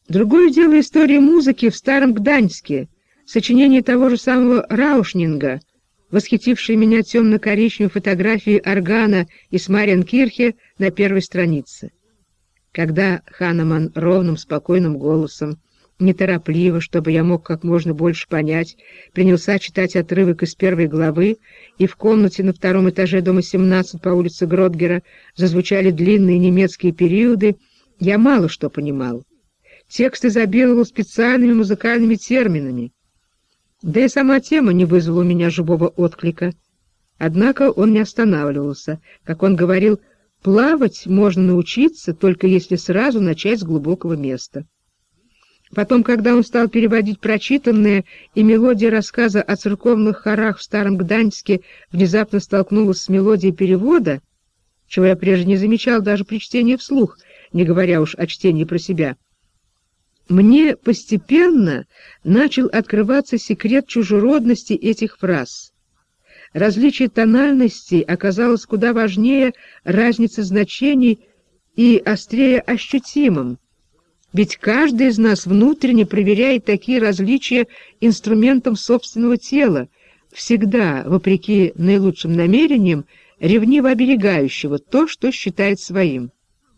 Другое дело история музыки в Старом Гданьске, сочинение того же самого Раушнинга, восхитившие меня темно-коричневой фотографией органа из Мариенкирхе на первой странице. Когда Ханеман ровным, спокойным голосом, неторопливо, чтобы я мог как можно больше понять, принялся читать отрывок из первой главы, и в комнате на втором этаже дома 17 по улице Гродгера зазвучали длинные немецкие периоды, я мало что понимал. Текст изобиловал специальными музыкальными терминами. Да и сама тема не вызвала у меня живого отклика. Однако он не останавливался. Как он говорил, плавать можно научиться, только если сразу начать с глубокого места. Потом, когда он стал переводить прочитанное, и мелодия рассказа о церковных хорах в Старом Гданьске внезапно столкнулась с мелодией перевода, чего я прежде не замечал даже при чтении вслух, не говоря уж о чтении про себя, мне постепенно начал открываться секрет чужеродности этих фраз. Различие тональностей оказалось куда важнее разницы значений и острее ощутимым, ведь каждый из нас внутренне проверяет такие различия инструментом собственного тела, всегда, вопреки наилучшим намерениям, ревниво оберегающего то, что считает своим.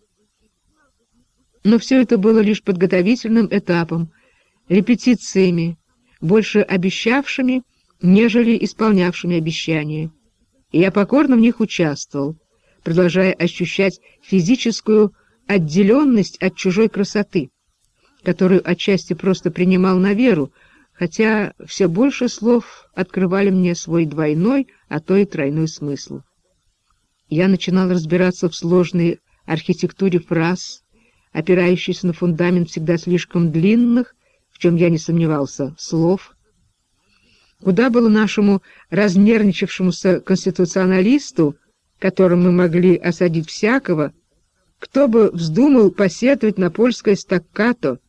Но все это было лишь подготовительным этапом, репетициями, больше обещавшими, нежели исполнявшими обещания. И я покорно в них участвовал, продолжая ощущать физическую отделенность от чужой красоты, которую отчасти просто принимал на веру, хотя все больше слов открывали мне свой двойной, а то и тройной смысл. Я начинал разбираться в сложной архитектуре фраз, опирающийся на фундамент всегда слишком длинных, в чем я не сомневался, слов. Куда было нашему разнервничавшемуся конституционалисту, которым мы могли осадить всякого, кто бы вздумал посетовать на польское стаккато,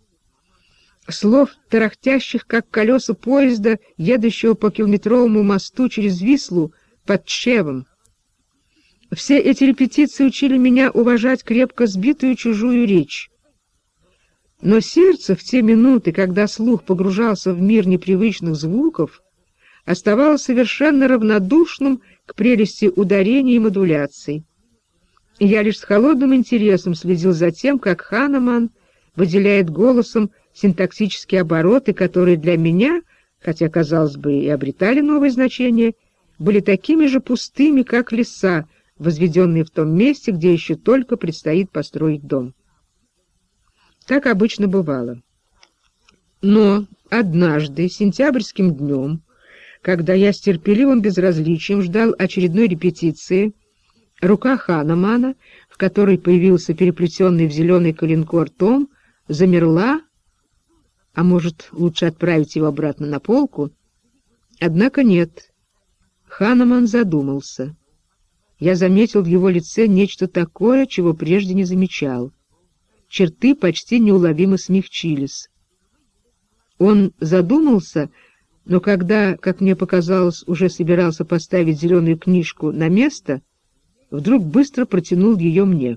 слов, тарахтящих, как колеса поезда, едущего по километровому мосту через Вислу под Тщевом. Все эти репетиции учили меня уважать крепко сбитую чужую речь. Но сердце в те минуты, когда слух погружался в мир непривычных звуков, оставалось совершенно равнодушным к прелести ударений и модуляций. И я лишь с холодным интересом следил за тем, как Ханеман выделяет голосом синтаксические обороты, которые для меня, хотя, казалось бы, и обретали новое значение, были такими же пустыми, как леса, возведенные в том месте, где еще только предстоит построить дом. Так обычно бывало. Но однажды, сентябрьским днем, когда я с терпеливым безразличием ждал очередной репетиции, рука Ханемана, в которой появился переплетенный в зеленый коленкор том, замерла, а может, лучше отправить его обратно на полку? Однако нет. Ханеман задумался. Я заметил в его лице нечто такое, чего прежде не замечал. Черты почти неуловимо смягчились. Он задумался, но когда, как мне показалось, уже собирался поставить зеленую книжку на место, вдруг быстро протянул ее мне.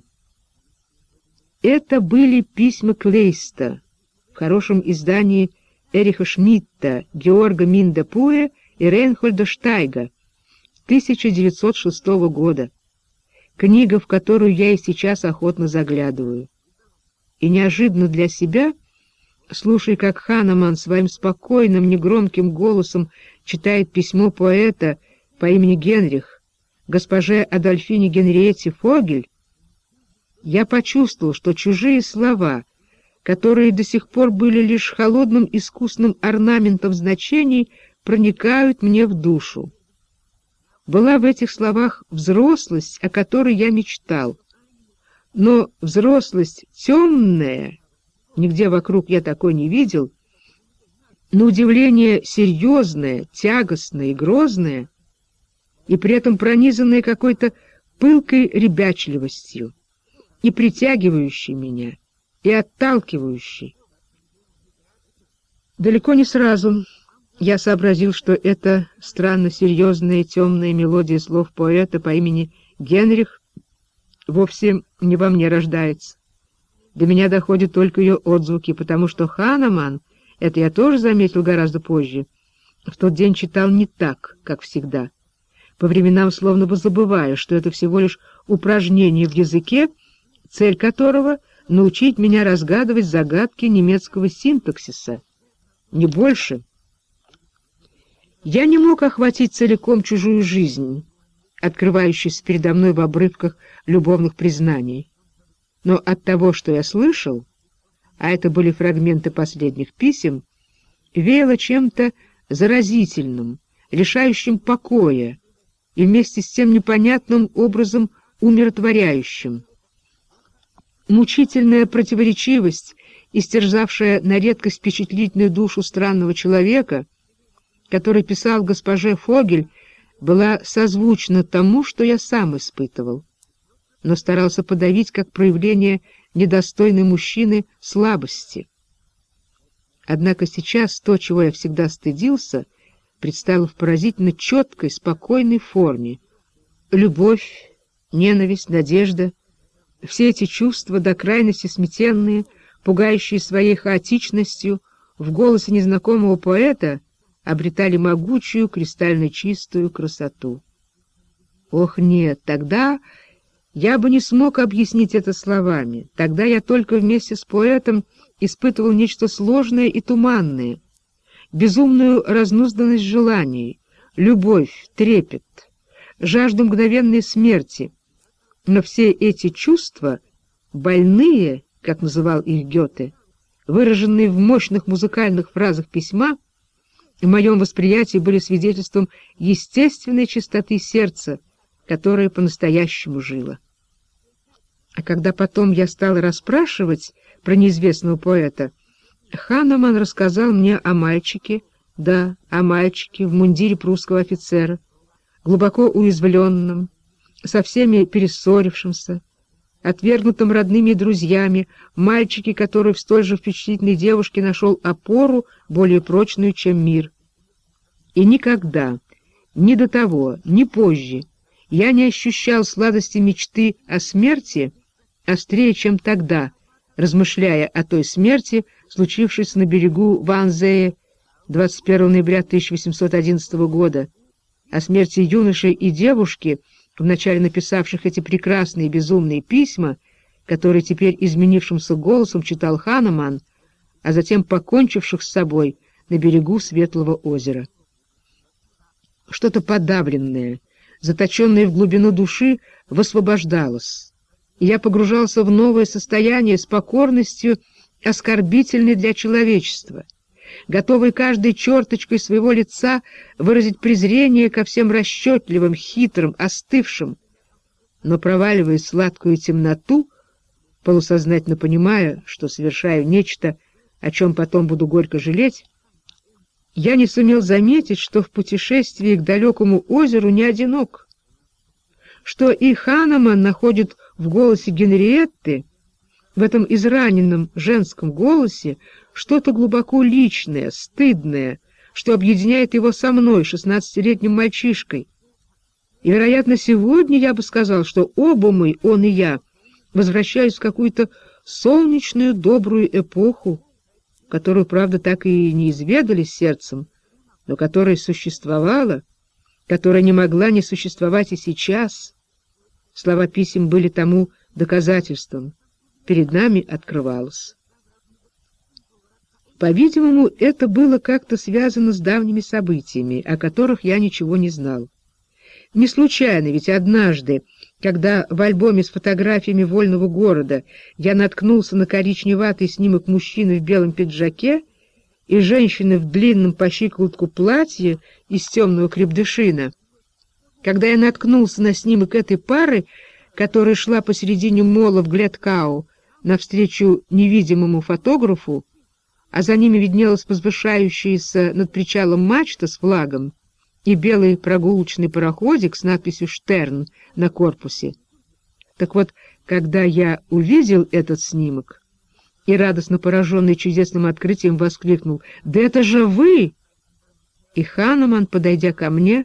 Это были письма Клейста в хорошем издании Эриха Шмидта, Георга Минда-Пуэ и Рейнхольда Штайга 1906 года, книга, в которую я и сейчас охотно заглядываю. И неожиданно для себя, слушая, как Ханеман своим спокойным, негромким голосом читает письмо поэта по имени Генрих, госпоже Адольфине Генриетте Фогель, я почувствовал, что чужие слова, которые до сих пор были лишь холодным искусным орнаментом значений, проникают мне в душу. Была в этих словах взрослость, о которой я мечтал. Но взрослость темная, нигде вокруг я такой не видел, на удивление серьезная, тягостная и грозная, и при этом пронизанная какой-то пылкой ребячливостью, и притягивающей меня, и отталкивающей. Далеко не сразу я сообразил, что это странно серьезная темная мелодия слов поэта по имени Генрих вовсе не во мне рождается. До меня доходят только ее отзвуки, потому что Ханеман, это я тоже заметил гораздо позже, в тот день читал не так, как всегда, по временам словно бы забывая, что это всего лишь упражнение в языке, цель которого — научить меня разгадывать загадки немецкого синтаксиса. Не больше. Я не мог охватить целиком чужую жизнь, открывающуюся передо мной в обрывках любовных признаний. Но от того, что я слышал, а это были фрагменты последних писем, веяло чем-то заразительным, лишающим покоя и вместе с тем непонятным образом умиротворяющим. Мучительная противоречивость, истерзавшая на редкость впечатлительную душу странного человека, который писал госпоже Фогель, была созвучна тому, что я сам испытывал, но старался подавить как проявление недостойной мужчины слабости. Однако сейчас то, чего я всегда стыдился, предстало в поразительно четкой, спокойной форме. Любовь, ненависть, надежда — все эти чувства, до крайности сметенные, пугающие своей хаотичностью, в голосе незнакомого поэта обретали могучую, кристально чистую красоту. Ох, нет, тогда я бы не смог объяснить это словами. Тогда я только вместе с поэтом испытывал нечто сложное и туманное, безумную разнузданность желаний, любовь, трепет, жажду мгновенной смерти. Но все эти чувства, больные, как называл их Гёте, выраженные в мощных музыкальных фразах письма, в моем восприятии были свидетельством естественной чистоты сердца, которое по-настоящему жило. А когда потом я стал расспрашивать про неизвестного поэта, Ханеман рассказал мне о мальчике, да, о мальчике в мундире прусского офицера, глубоко уязвленном, со всеми перессорившимся, отвергнутым родными и друзьями, мальчике, который в столь же впечатлительной девушке нашел опору, более прочную, чем мир. И никогда, ни до того, ни позже, я не ощущал сладости мечты о смерти острее, чем тогда, размышляя о той смерти, случившейся на берегу Ванзее 21 ноября 1811 года, о смерти юноши и девушки, вначале написавших эти прекрасные безумные письма, которые теперь изменившимся голосом читал Ханеман, а затем покончивших с собой на берегу Светлого озера. Что-то подавленное, заточенное в глубину души, высвобождалось, и я погружался в новое состояние с покорностью, оскорбительной для человечества, готовый каждой черточкой своего лица выразить презрение ко всем расчетливым, хитрым, остывшим, но, проваливаясь в сладкую темноту, полусознательно понимая, что совершаю нечто, о чем потом буду горько жалеть, я не сумел заметить, что в путешествии к далекому озеру не одинок, что и Ханеман находит в голосе Генриетты, в этом израненном женском голосе, что-то глубоко личное, стыдное, что объединяет его со мной, 16-летним мальчишкой. И, вероятно, сегодня я бы сказал, что оба мы, он и я, возвращаюсь в какую-то солнечную добрую эпоху, которую, правда, так и не изведали сердцем, но которая существовала, которая не могла не существовать и сейчас. Слова писем были тому доказательством. Перед нами открывалось. По-видимому, это было как-то связано с давними событиями, о которых я ничего не знал. Не случайно, ведь однажды, когда в альбоме с фотографиями вольного города я наткнулся на коричневатый снимок мужчины в белом пиджаке и женщины в длинном по щиколотку платье из темного крепдышина, когда я наткнулся на снимок этой пары, которая шла посередине мола в Глядкау навстречу невидимому фотографу, а за ними виднелась возвышающаяся над причалом мачта с флагом и белый прогулочный пароходик с надписью «Штерн» на корпусе. Так вот, когда я увидел этот снимок и, радостно пораженный чудесным открытием, воскликнул: «Да это же вы!» И Ханеман, подойдя ко мне,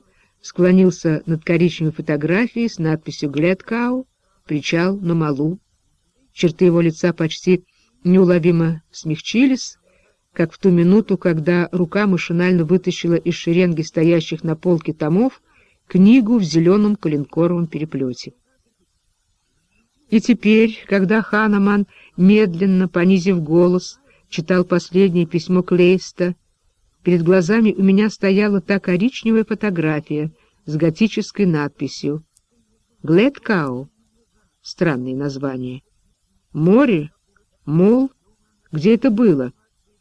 склонился над коричневой фотографией с надписью «Глядкау», причал на Малу. Черты его лица почти неуловимо смягчились, как в ту минуту, когда рука машинально вытащила из шеренги стоящих на полке томов книгу в зеленом коленкоровом переплете. И теперь, когда Ханеман, медленно, понизив голос, читал последнее письмо Клейста, перед глазами у меня стояла та коричневая фотография с готической надписью «Глэдкау». Странное название. Море? Мол? Где это было?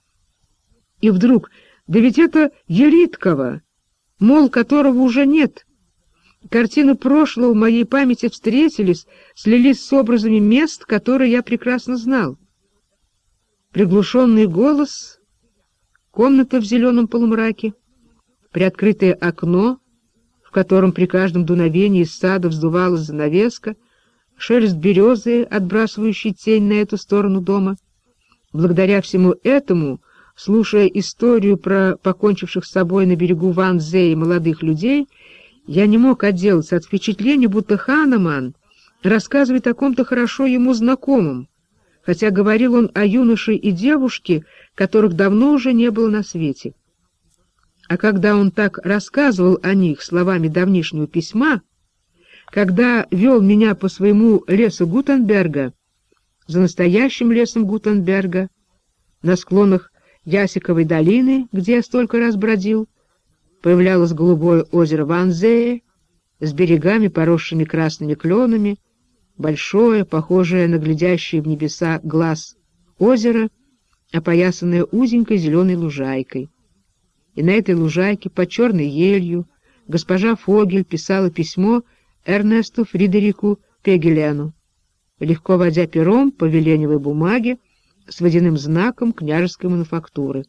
И вдруг, да ведь это Елиткова, мол которого уже нет. Картины прошлого в моей памяти встретились, слились с образами мест, которые я прекрасно знал. Приглушенный голос, комната в зеленом полумраке, приоткрытое окно, в котором при каждом дуновении из сада вздувалась занавеска, шелест березы, отбрасывающий тень на эту сторону дома. Благодаря всему этому, слушая историю про покончивших с собой на берегу Ванзе молодых людей, я не мог отделаться от впечатления, будто Ханеман рассказывает о ком-то хорошо ему знакомом, хотя говорил он о юноше и девушке, которых давно уже не было на свете. А когда он так рассказывал о них словами давнишнего письма, когда вел меня по своему лесу Гутенберга, за настоящим лесом Гутенберга, на склонах Ясиковой долины, где я столько раз бродил, появлялось голубое озеро Ванзее с берегами, поросшими красными кленами, большое, похожее на глядящий в небеса глаз озеро, опоясанное узенькой зеленой лужайкой. И на этой лужайке под черной елью госпожа Фогель писала письмо Эрнесту Фридерику Пегелену, легко водя пером по веленевой бумаге с водяным знаком княжеской мануфактуры.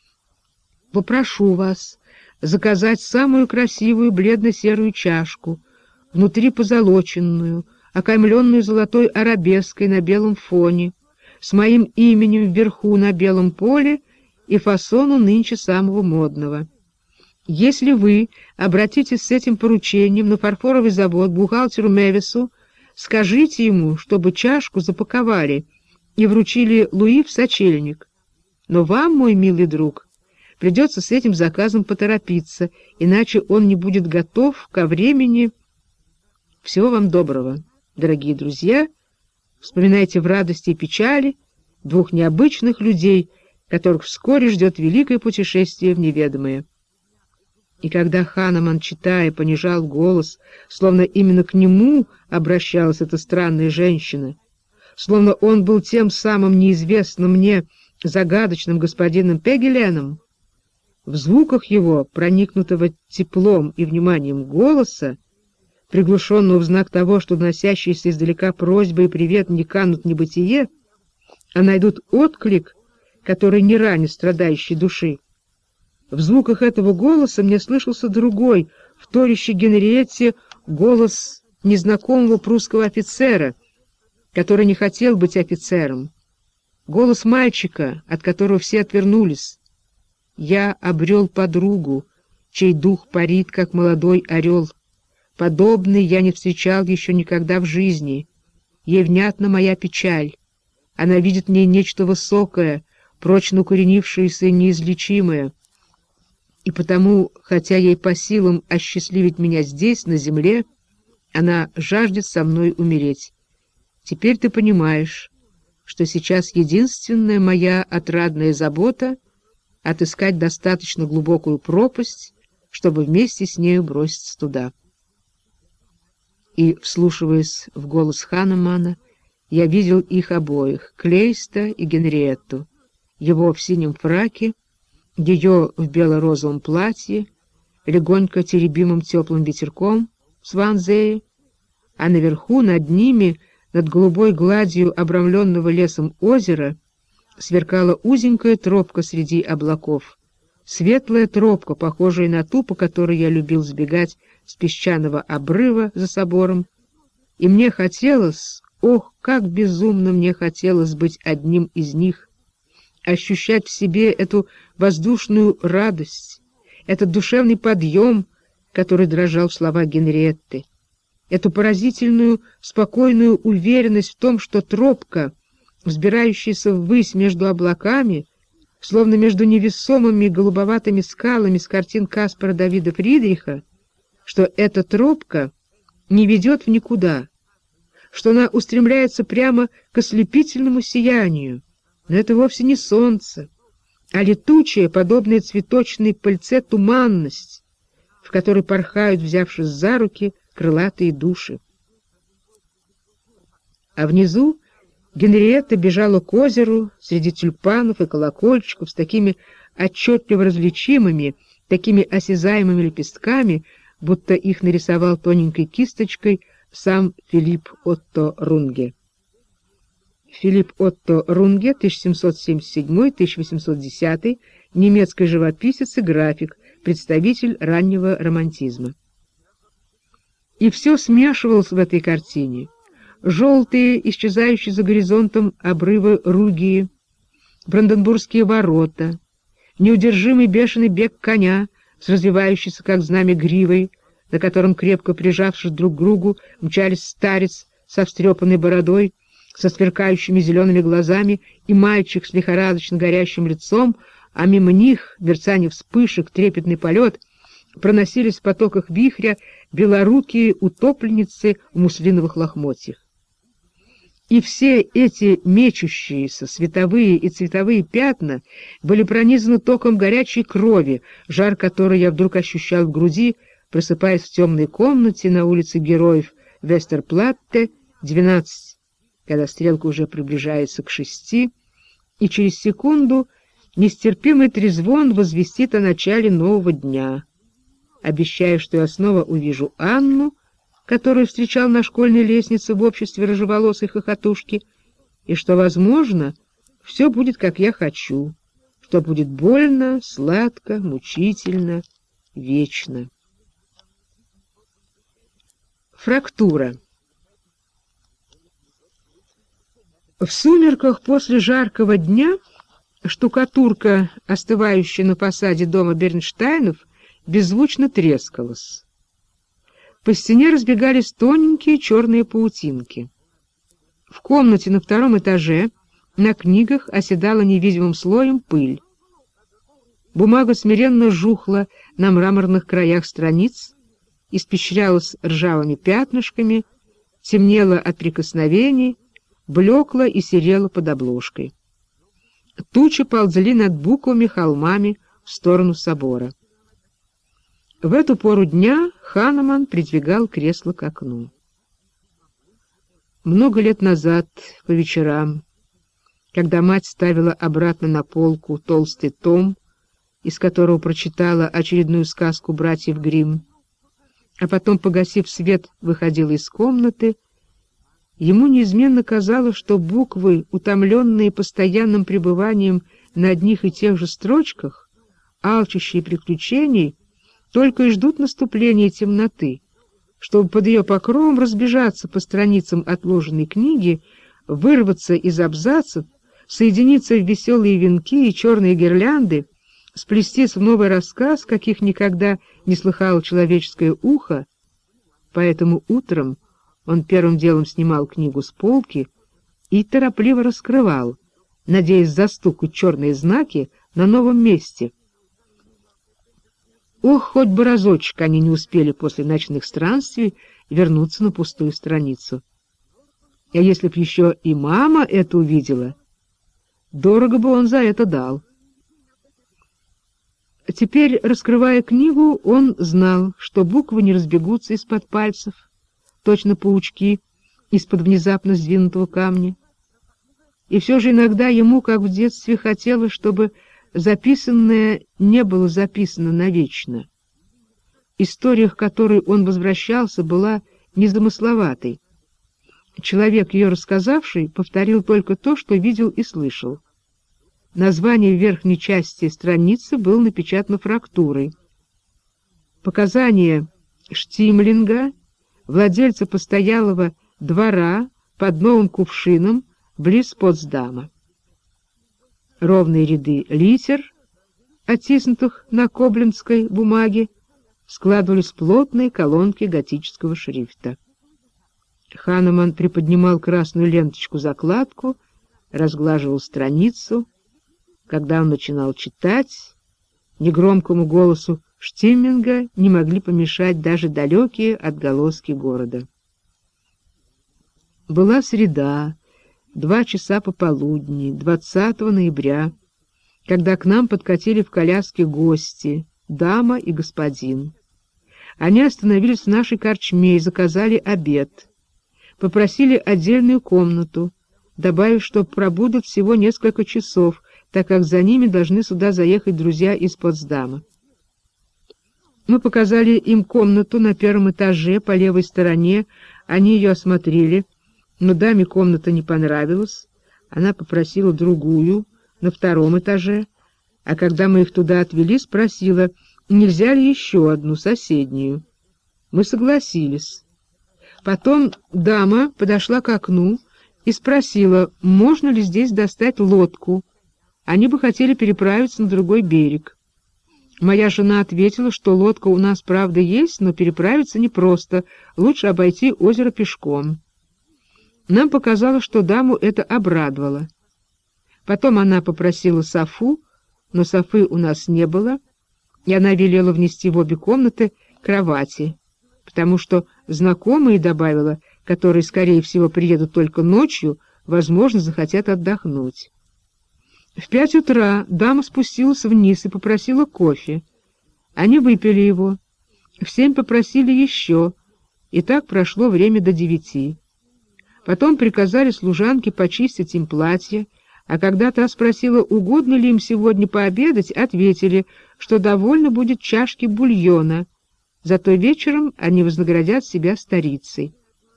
«Попрошу вас заказать самую красивую бледно-серую чашку, внутри позолоченную, окаймленную золотой арабеской на белом фоне, с моим именем вверху на белом поле и фасону нынче самого модного. Если вы обратитесь с этим поручением на фарфоровый завод бухгалтеру Мевису, скажите ему, чтобы чашку запаковали и вручили Луи в сочельник. Но вам, мой милый друг, придется с этим заказом поторопиться, иначе он не будет готов ко времени. Всего вам доброго, дорогие друзья. Вспоминайте в радости и печали двух необычных людей, которых вскоре ждет великое путешествие в неведомое». И когда Ханеман, читая, понижал голос, словно именно к нему обращалась эта странная женщина, словно он был тем самым неизвестным мне загадочным господином Пегеленом, в звуках его, проникнутого теплом и вниманием голоса, приглушенного в знак того, что доносящиеся издалека просьбы и привет не канут в небытие, а найдут отклик, который не ранит страдающей души, в звуках этого голоса мне слышался другой, вторящий Генриетте, голос незнакомого прусского офицера, который не хотел быть офицером, голос мальчика, от которого все отвернулись. Я обрел подругу, чей дух парит, как молодой орел. Подобный я не встречал еще никогда в жизни. Ей внятна моя печаль. Она видит в ней нечто высокое, прочно укоренившееся и неизлечимое. И потому, хотя ей по силам осчастливить меня здесь, на земле, она жаждет со мной умереть. Теперь ты понимаешь, что сейчас единственная моя отрадная забота — отыскать достаточно глубокую пропасть, чтобы вместе с нею броситься туда. И, вслушиваясь в голос Ханемана, я видел их обоих, Клейста и Генриетту, его в синем фраке, ее в бело-розовом платье, легонько теребимым теплым ветерком с Ванзее, а наверху над ними, над голубой гладью обрамленного лесом озера, сверкала узенькая тропка среди облаков, светлая тропка, похожая на ту, по которой я любил сбегать с песчаного обрыва за собором, и мне хотелось, ох, как безумно мне хотелось быть одним из них, ощущать в себе эту воздушную радость, этот душевный подъем, который дрожал в словах Генриетты. эту поразительную, спокойную уверенность в том, что тропка, взбирающаяся ввысь между облаками, словно между невесомыми голубоватыми скалами с картин Каспара Давида Фридриха, что эта тропка не ведет в никуда, что она устремляется прямо к ослепительному сиянию, но это вовсе не солнце, а летучая, подобная цветочной пыльце, туманность, в которой порхают, взявшись за руки, крылатые души. А внизу Генриетта бежала к озеру среди тюльпанов и колокольчиков с такими отчетливо различимыми, такими осязаемыми лепестками, будто их нарисовал тоненькой кисточкой сам Филипп Отто Рунге. Филипп Отто Рунге, 1777-1810, немецкий живописец и график, представитель раннего романтизма. И все смешивалось в этой картине. Желтые, исчезающие за горизонтом обрывы Ругии, Бранденбургские ворота, неудержимый бешеный бег коня с развивающейся, как знамя, гривой, на котором, крепко прижавшись друг к другу, мчались старец со встрепанной бородой, со сверкающими зелеными глазами и мальчик с лихорадочно горящим лицом, а мимо них, в мерцании вспышек, трепетный полет, проносились в потоках вихря белорукие утопленницы в муслиновых лохмотьях. И все эти мечущиеся световые и цветовые пятна были пронизаны током горячей крови, жар которой я вдруг ощущал в груди, просыпаясь в темной комнате на улице Героев Вестерплатте, 12, когда стрелка уже приближается к 6, и через секунду нестерпимый трезвон возвестит о начале нового дня, обещая, что я снова увижу Анну, которую встречал на школьной лестнице в обществе рыжеволосой хохотушки, и что, возможно, все будет, как я хочу, что будет больно, сладко, мучительно, вечно. Фрактура. В сумерках после жаркого дня штукатурка, остывающая на фасаде дома Бернштейнов, беззвучно трескалась. По стене разбегались тоненькие черные паутинки. В комнате на втором этаже на книгах оседала невидимым слоем пыль. Бумага смиренно жухла на мраморных краях страниц, испещрялась ржавыми пятнышками, темнела от прикосновений, блекла и серела под обложкой. Тучи ползли над буквами холмами в сторону собора. В эту пору дня Ханеман придвигал кресло к окну. Много лет назад, по вечерам, когда мать ставила обратно на полку толстый том, из которого прочитала очередную сказку братьев Гримм, а потом, погасив свет, выходила из комнаты, ему неизменно казалось, что буквы, утомленные постоянным пребыванием на одних и тех же строчках, алчущие приключений, только и ждут наступления темноты, чтобы под ее покровом разбежаться по страницам отложенной книги, вырваться из абзацев, соединиться в веселые венки и черные гирлянды, сплестись в новый рассказ, каких никогда не слыхало человеческое ухо. Поэтому утром он первым делом снимал книгу с полки и торопливо раскрывал, надеясь застукать черные знаки на новом месте. Ох, хоть бы разочек они не успели после ночных странствий вернуться на пустую страницу. А если б еще и мама это увидела, дорого бы он за это дал. Теперь, раскрывая книгу, он знал, что буквы не разбегутся из-под пальцев, точно паучки из-под внезапно сдвинутого камня. И все же иногда ему, как в детстве, хотелось, чтобы записанное не было записано навечно. История, к которой он возвращался, была незамысловатой. Человек, ее рассказавший, повторил только то, что видел и слышал. Название в верхней части страницы было напечатано фрактурой. Показания Штимлинга, владельца постоялого двора под Новым Кувшином, близ Потсдама. Ровные ряды литер, оттиснутых на коблентской бумаге, складывались в плотные колонки готического шрифта. Ханеман приподнимал красную ленточку-закладку, разглаживал страницу. Когда он начинал читать, негромкому голосу Штимминга не могли помешать даже далекие отголоски города. Была среда, 2 часа пополудни, 20 ноября, когда к нам подкатили в коляске гости, дама и господин. Они остановились в нашей корчме и заказали обед. Попросили отдельную комнату, добавив, что пробудут всего несколько часов, так как за ними должны сюда заехать друзья из Потсдама. Мы показали им комнату на 1-м этаже по левой стороне, они ее осмотрели, но даме комната не понравилась, она попросила другую на 2-м этаже, а когда мы их туда отвели, спросила, нельзя ли еще одну, соседнюю. Мы согласились. Потом дама подошла к окну и спросила, можно ли здесь достать лодку. Они бы хотели переправиться на другой берег. Моя жена ответила, что лодка у нас, правда, есть, но переправиться непросто, лучше обойти озеро пешком. Нам показалось, что даму это обрадовало. Потом она попросила софу, но софы у нас не было, и она велела внести в обе комнаты кровати, потому что знакомые, добавила, которые, скорее всего, приедут только ночью, возможно, захотят отдохнуть. В 5 утра дама спустилась вниз и попросила кофе. Они выпили его. В 7 попросили еще, и так прошло время до 9. Потом приказали служанке почистить им платье, а когда та спросила, угодно ли им сегодня пообедать, ответили, что довольно будет чашки бульона, зато вечером они вознаградят себя старицей.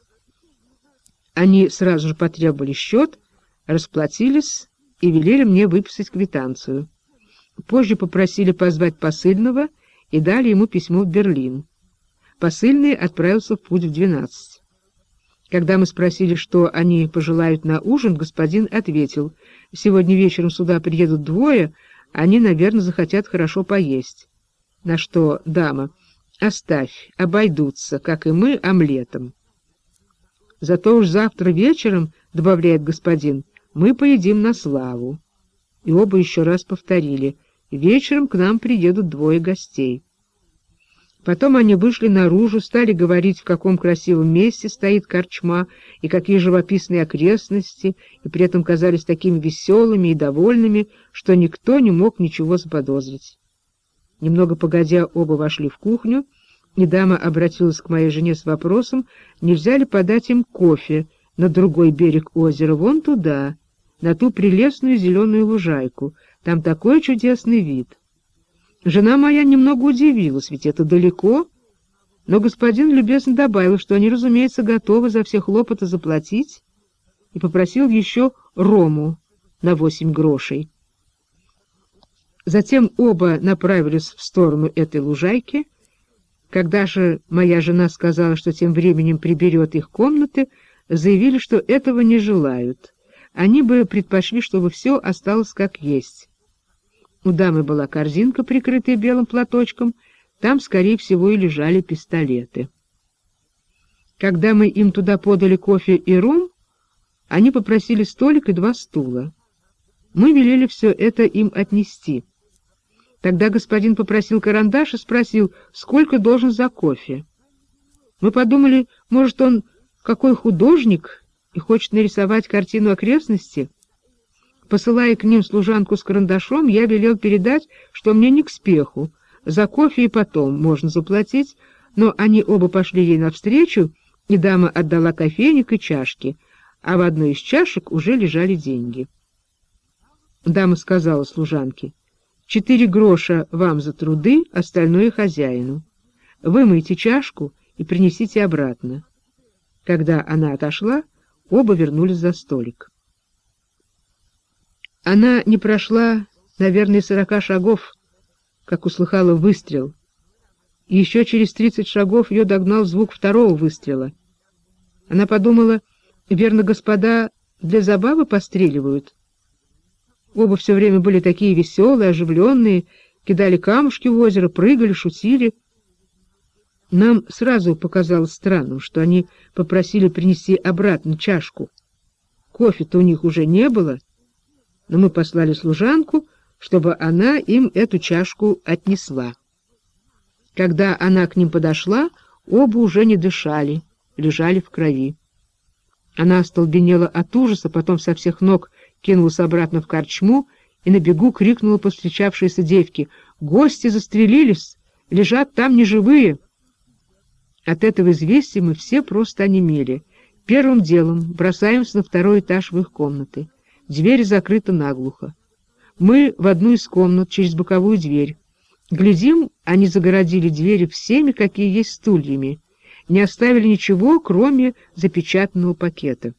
Они сразу же потребовали счет, расплатились и велели мне выписать квитанцию. Позже попросили позвать посыльного и дали ему письмо в Берлин. Посыльный отправился в путь в 12. Когда мы спросили, что они пожелают на ужин, господин ответил, сегодня вечером сюда приедут 2, они, наверное, захотят хорошо поесть. На что дама, оставь, обойдутся, как и мы, омлетом. Зато уж завтра вечером, добавляет господин, мы поедим на славу. И оба еще раз повторили, вечером к нам приедут 2 гостей. Потом они вышли наружу, стали говорить, в каком красивом месте стоит корчма и какие живописные окрестности, и при этом казались такими веселыми и довольными, что никто не мог ничего заподозрить. Немного погодя, оба вошли в кухню, и дама обратилась к моей жене с вопросом, нельзя ли подать им кофе на другой берег озера, вон туда, на ту прелестную зеленую лужайку, там такой чудесный вид. Жена моя немного удивилась, ведь это далеко, но господин любезно добавил, что они, разумеется, готовы за все хлопоты заплатить, и попросил еще рому на 8 грошей. Затем оба направились в сторону этой лужайки. Когда же моя жена сказала, что тем временем приберет их комнаты, заявили, что этого не желают. Они бы предпочли, чтобы все осталось как есть. У дамы была корзинка, прикрытая белым платочком, там, скорее всего, и лежали пистолеты. Когда мы им туда подали кофе и ром, они попросили столик и 2 стула. Мы велели все это им отнести. Тогда господин попросил карандаш и спросил, сколько должен за кофе. Мы подумали, может, он какой художник и хочет нарисовать картину окрестности. Посылая к ним служанку с карандашом, я велел передать, что мне не к спеху, за кофе и потом можно заплатить, но они оба пошли ей навстречу, и дама отдала кофейник и чашки, а в одной из чашек уже лежали деньги. Дама сказала служанке, 4 гроша вам за труды, остальное хозяину. Вымойте чашку и принесите обратно. Когда она отошла, оба вернулись за столик. Она не прошла, наверное, 40 шагов, как услыхала выстрел. И еще через 30 шагов ее догнал звук 2-го выстрела. Она подумала, верно, господа для забавы постреливают. Оба все время были такие веселые, оживленные, кидали камушки в озеро, прыгали, шутили. Нам сразу показалось странным, что они попросили принести обратно чашку. Кофе-то у них уже не было, но мы послали служанку, чтобы она им эту чашку отнесла. Когда она к ним подошла, оба уже не дышали, лежали в крови. Она остолбенела от ужаса, потом со всех ног кинулась обратно в корчму и на бегу крикнула повстречавшейся девке: «Гости застрелились! Лежат там неживые!» От этого известия мы все просто онемели. Первым делом бросаемся на второй этаж в их комнаты. Дверь закрыта наглухо. Мы в одну из комнат через боковую дверь. Глядим, они загородили двери всеми, какие есть стульями. Не оставили ничего, кроме запечатанного пакета.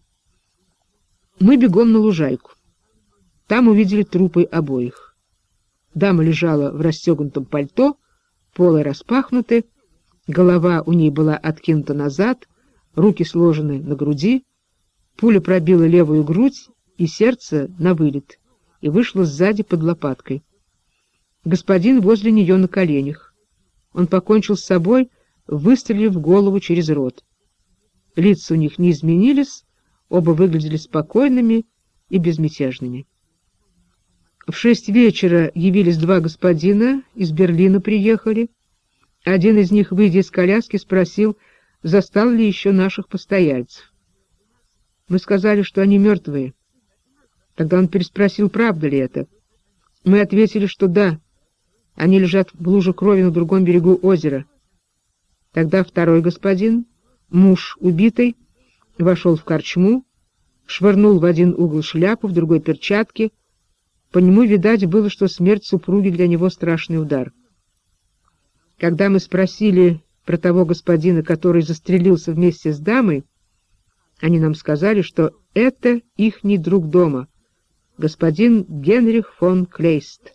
Мы бегом на лужайку. Там увидели трупы обоих. Дама лежала в расстегнутом пальто, полы распахнуты, голова у ней была откинута назад, руки сложены на груди, пуля пробила левую грудь и сердце на вылет и вышло сзади под лопаткой. Господин возле нее на коленях. Он покончил с собой, выстрелив в голову через рот. Лица у них не изменились, оба выглядели спокойными и безмятежными. В 6 вечера явились 2 господина, из Берлина приехали. Один из них, выйдя из коляски, спросил, застал ли еще наших постояльцев. Мы сказали, что они мертвые. Тогда он переспросил, правда ли это. Мы ответили, что да. Они лежат в луже крови на другом берегу озера. Тогда второй господин, муж убитой, вошел в корчму, швырнул в один угол шляпу, в другой перчатки. По нему, видать, было, что смерть супруги для него страшный удар. Когда мы спросили про того господина, который застрелился вместе с дамой, они нам сказали, что это ихний друг дома, господин Генрих фон Клейст.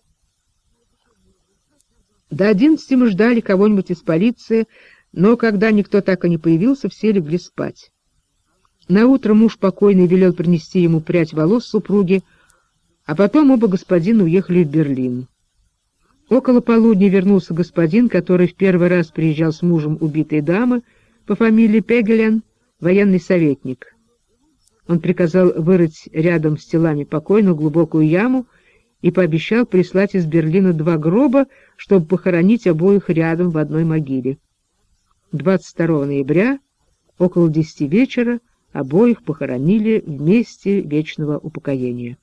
До 11 мы ждали кого-нибудь из полиции, но когда никто так и не появился, все легли спать. Наутро муж покойный велел принести ему прядь волос супруги, а потом оба господина уехали в Берлин. Около полудня вернулся господин, который в первый раз приезжал с мужем убитой дамы по фамилии Пегелен, военный советник. Он приказал вырыть рядом с телами покойных глубокую яму и пообещал прислать из Берлина 2 гроба, чтобы похоронить обоих рядом в одной могиле. 22 ноября, около 10 вечера, обоих похоронили в месте вечного упокоения.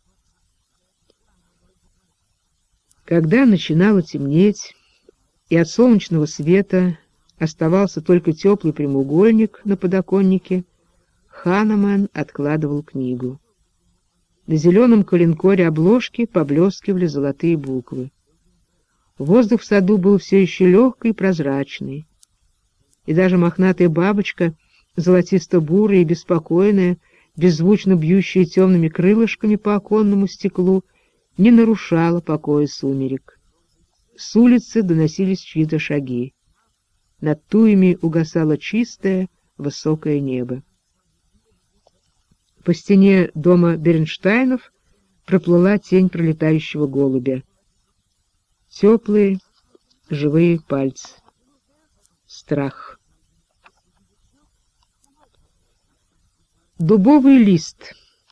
Когда начинало темнеть, и от солнечного света оставался только теплый прямоугольник на подоконнике, Ханеман откладывал книгу. На зеленом коленкоре обложки поблескивали золотые буквы. Воздух в саду был все еще легкий и прозрачный, и даже мохнатая бабочка, золотисто-бурая и беспокойная, беззвучно бьющая темными крылышками по оконному стеклу, не нарушала покоя сумерек. С улицы доносились чьи-то шаги. Над туями угасало чистое, высокое небо. По стене дома Бернштайнов проплыла тень пролетающего голубя. Теплые, живые пальцы. Страх. Дубовый лист.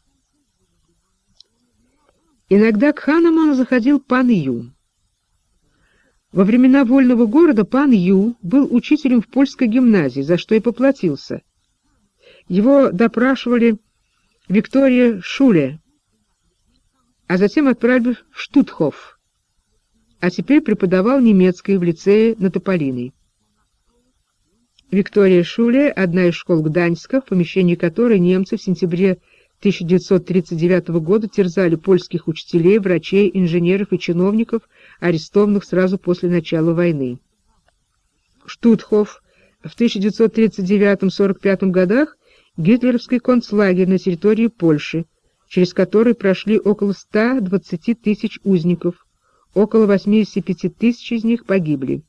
Иногда к Ханеману заходил пан Ю. Во времена вольного города пан Ю был учителем в польской гимназии, за что и поплатился. Его допрашивали в Виктория Шуле, а затем отправили в Штутхоф, а теперь преподавал немецкий в лицее на Тополиной. Виктория Шуле — одна из школ Гданьска, в помещении которой немцы в сентябре 1939 года терзали польских учителей, врачей, инженеров и чиновников, арестованных сразу после начала войны. Штутхоф в 1939-1945 годах — гитлеровский концлагерь на территории Польши, через который прошли около 120 тысяч узников, около 85 тысяч из них погибли.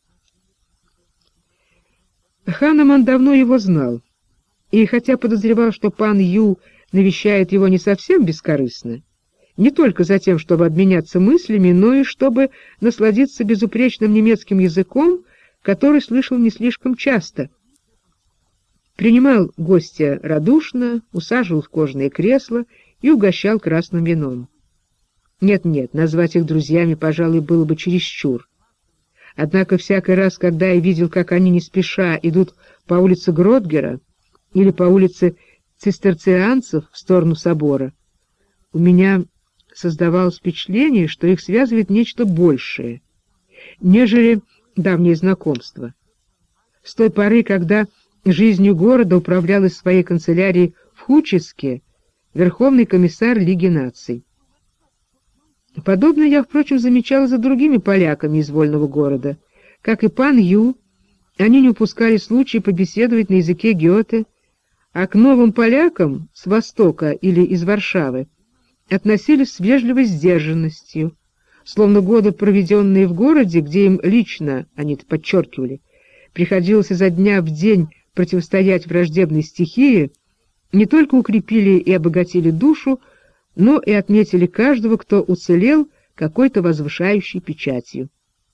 Ханеман давно его знал, и хотя подозревал, что пан Ю навещает его не совсем бескорыстно, не только за тем, чтобы обменяться мыслями, но и чтобы насладиться безупречным немецким языком, который слышал не слишком часто. Принимал гостя радушно, усаживал в кожаное кресло и угощал красным вином. Нет-нет, назвать их друзьями, пожалуй, было бы чересчур. Однако всякий раз, когда я видел, как они не спеша идут по улице Гродгера или по улице Цистерцианцев в сторону собора, у меня создавалось впечатление, что их связывает нечто большее, нежели давнее знакомство. С той поры, когда жизнью города управлял из своей канцелярии в Хуческе Верховный комиссар Лиги наций. Подобное я, впрочем, замечал за другими поляками из вольного города. Как и пан Ю, они не упускали случая побеседовать на языке Гёте, а к новым полякам с Востока или из Варшавы относились с вежливой сдержанностью, словно годы, проведенные в городе, где им лично, они это подчеркивали, приходилось изо дня в день противостоять враждебной стихии, не только укрепили и обогатили душу, но и отметили каждого, кто уцелел какой-то возвышающей печатью.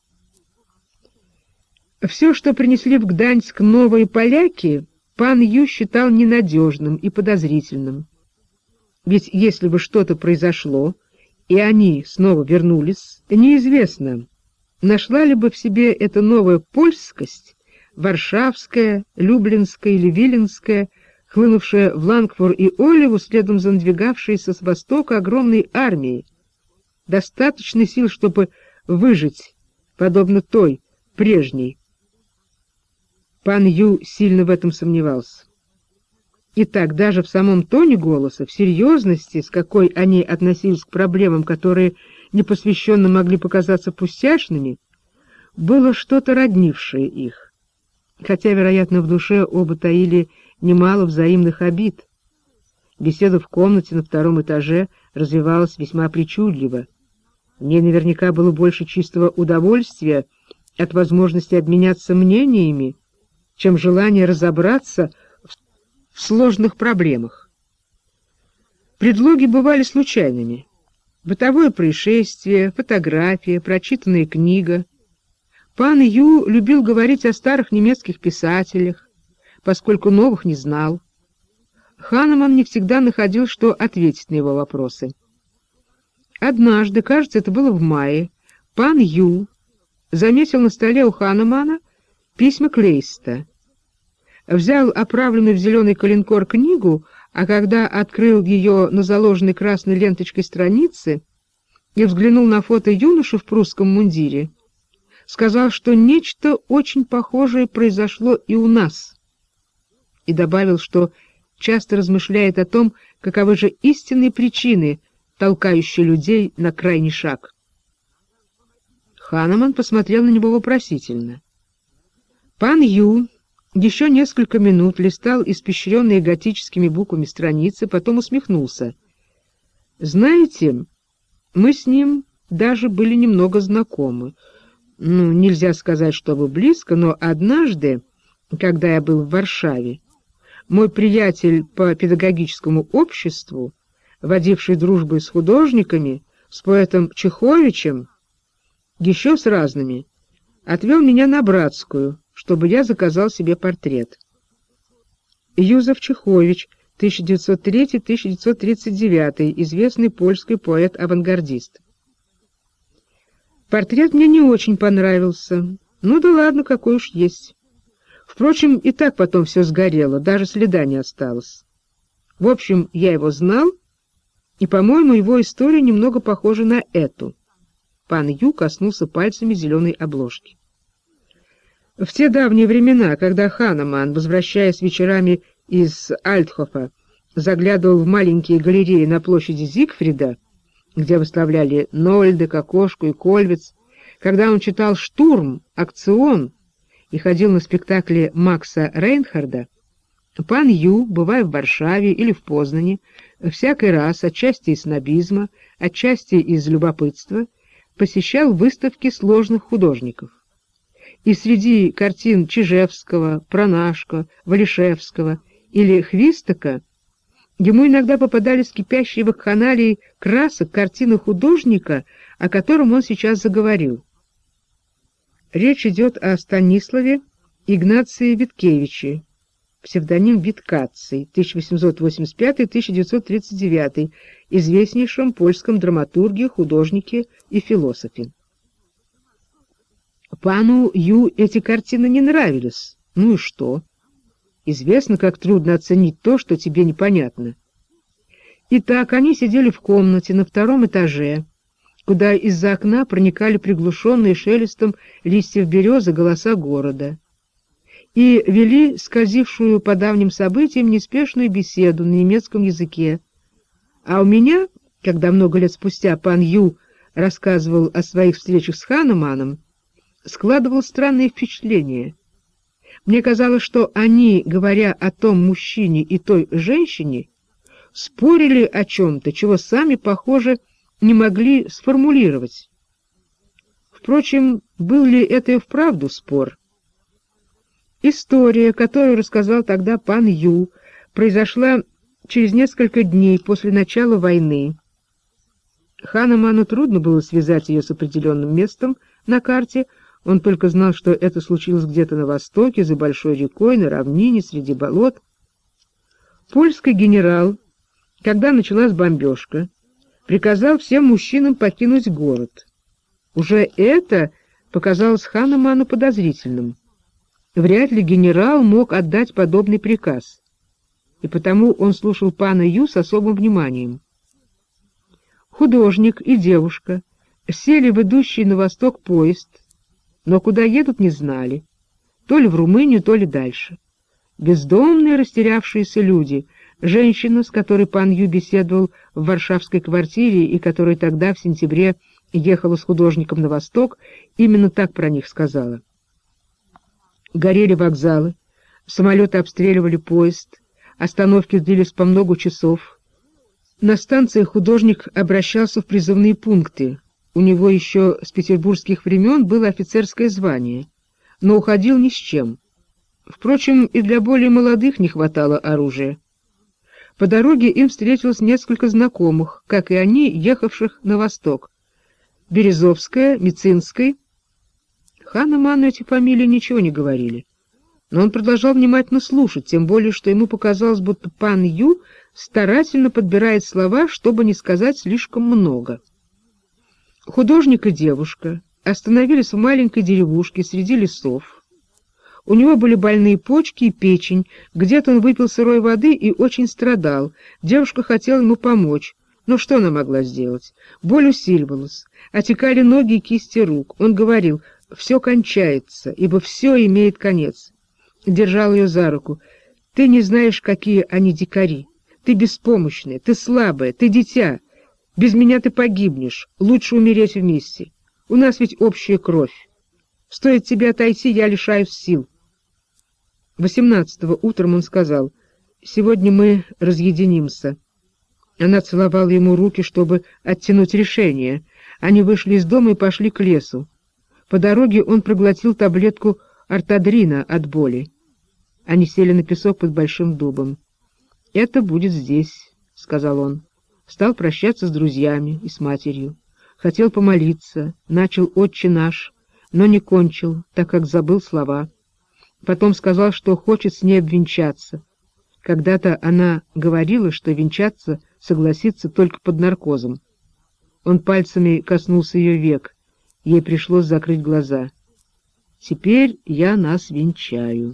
Все, что принесли в Гданьск новые поляки, пан Ю считал ненадежным и подозрительным. Ведь если бы что-то произошло, и они снова вернулись, неизвестно, нашла ли бы в себе эта новая польскость, варшавская, люблинская или виленская, хлынувшая в Лангфор и Оливу, следом за надвигавшейся с востока огромной армией, достаточно сил, чтобы выжить, подобно той, прежней. Пан Ю сильно в этом сомневался. Итак, даже в самом тоне голоса, в серьезности, с какой они относились к проблемам, которые непосвященным могли показаться пустяшными, было что-то роднившее их, хотя, вероятно, в душе оба таили немало взаимных обид. Беседа в комнате на втором этаже развивалась весьма причудливо. В ней наверняка было больше чистого удовольствия от возможности обменяться мнениями, чем желание разобраться в сложных проблемах. Предлоги бывали случайными. Бытовое происшествие, фотография, прочитанная книга. Пан Ю любил говорить о старых немецких писателях, поскольку новых не знал. Ханеман не всегда находил, что ответить на его вопросы. Однажды, кажется, это было в мае, пан Ю заметил на столе у Ханемана письма Клейста. Взял оправленную в зеленый коленкор книгу, а когда открыл ее на заложенной красной ленточкой странице и взглянул на фото юноши в прусском мундире, сказал, что нечто очень похожее произошло и у нас, и добавил, что часто размышляет о том, каковы же истинные причины, толкающие людей на крайний шаг. Ханеман посмотрел на него вопросительно. Пан Ю еще несколько минут листал испещренные готическими буквами страницы, потом усмехнулся. «Знаете, мы с ним даже были немного знакомы. Ну, нельзя сказать, чтобы близко, но однажды, когда я был в Варшаве, мой приятель по педагогическому обществу, водивший дружбу с художниками, с поэтом Чеховичем, еще с разными, отвел меня на Братскую, чтобы я заказал себе портрет. Юзеф Чехович, 1903-1939, известный польский поэт-авангардист. Портрет мне не очень понравился. Ну да ладно, какой уж есть. Впрочем, и так потом все сгорело, даже следа не осталось. В общем, я его знал, и, по-моему, его история немного похожа на эту. Пан Ю коснулся пальцами зеленой обложки. В те давние времена, когда Ханеман, возвращаясь вечерами из Альтхофа, заглядывал в маленькие галереи на площади Зигфрида, где выставляли Нольде, Кокошку и Кольвиц, когда он читал «Штурм», «Акцион» и ходил на спектакли Макса Рейнхарда, пан Ю, бывая в Варшаве или в Познани, всякий раз, отчасти из снобизма, отчасти из любопытства, посещал выставки сложных художников. И среди картин Чижевского, Пронашко, Валишевского или Хвистака ему иногда попадались кипящие вакханалии красок картины художника, о котором он сейчас заговорил. Речь идет о Станиславе Игнации Виткевиче, псевдоним Виткаций, 1885-1939, известнейшем польском драматурге, художнике и философе. Пану Ю эти картины не нравились. Ну и что? Известно, как трудно оценить то, что тебе непонятно. Итак, они сидели в комнате на втором этаже, куда из-за окна проникали приглушенные шелестом листьев березы голоса города, и вели скользившую по давним событиям неспешную беседу на немецком языке. А у меня, когда много лет спустя пан Ю рассказывал о своих встречах с Ханеманом, складывал странное впечатление. Мне казалось, что они, говоря о том мужчине и той женщине, спорили о чем-то, чего сами, похоже, не могли сформулировать. Впрочем, был ли это и вправду спор? История, которую рассказал тогда пан Ю, произошла через несколько дней после начала войны. Ханеману трудно было связать ее с определенным местом на карте, он только знал, что это случилось где-то на востоке, за большой рекой, на равнине, среди болот. Польский генерал, когда началась бомбежка, приказал всем мужчинам покинуть город. Уже это показалось Ханеману подозрительным. Вряд ли генерал мог отдать подобный приказ, и потому он слушал пана Ю с особым вниманием. Художник и девушка сели в идущий на восток поезд, но куда едут, не знали, то ли в Румынию, то ли дальше. Бездомные растерявшиеся люди, женщина, с которой пан Ю беседовал в варшавской квартире и которая тогда, в сентябре, ехала с художником на восток, именно так про них сказала. Горели вокзалы, самолеты обстреливали поезд, остановки длились по много часов. На станции художник обращался в призывные пункты. У него еще с петербургских времен было офицерское звание, но уходил ни с чем. Впрочем, и для более молодых не хватало оружия. По дороге им встретилось несколько знакомых, как и они, ехавших на восток. Березовская, Мицинской. Ханеману эти фамилии ничего не говорили, но он продолжал внимательно слушать, тем более, что ему показалось, будто пан Ю старательно подбирает слова, чтобы не сказать слишком много. Художник и девушка остановились в маленькой деревушке среди лесов. У него были больные почки и печень, где-то он выпил сырой воды и очень страдал. Девушка хотела ему помочь, но что она могла сделать? Боль усиливалась, отекали ноги и кисти рук. Он говорил: «Все кончается, ибо все имеет конец». Держал ее за руку. «Ты не знаешь, какие они дикари. Ты беспомощная, ты слабая, ты дитя. Без меня ты погибнешь, лучше умереть вместе. У нас ведь общая кровь. Стоит тебе отойти, я лишаюсь сил». 18-го утром он сказал: «Сегодня мы разъединимся». Она целовала ему руки, чтобы оттянуть решение. Они вышли из дома и пошли к лесу. По дороге он проглотил таблетку ортадрина от боли. Они сели на песок под большим дубом. «Это будет здесь», — сказал он. Стал прощаться с друзьями и с матерью. Хотел помолиться, начал «Отче наш», но не кончил, так как забыл слова. Потом сказал, что хочет с ней обвенчаться. Когда-то она говорила, что венчаться согласится только под наркозом. Он пальцами коснулся ее век. Ей пришлось закрыть глаза. «Теперь я нас венчаю».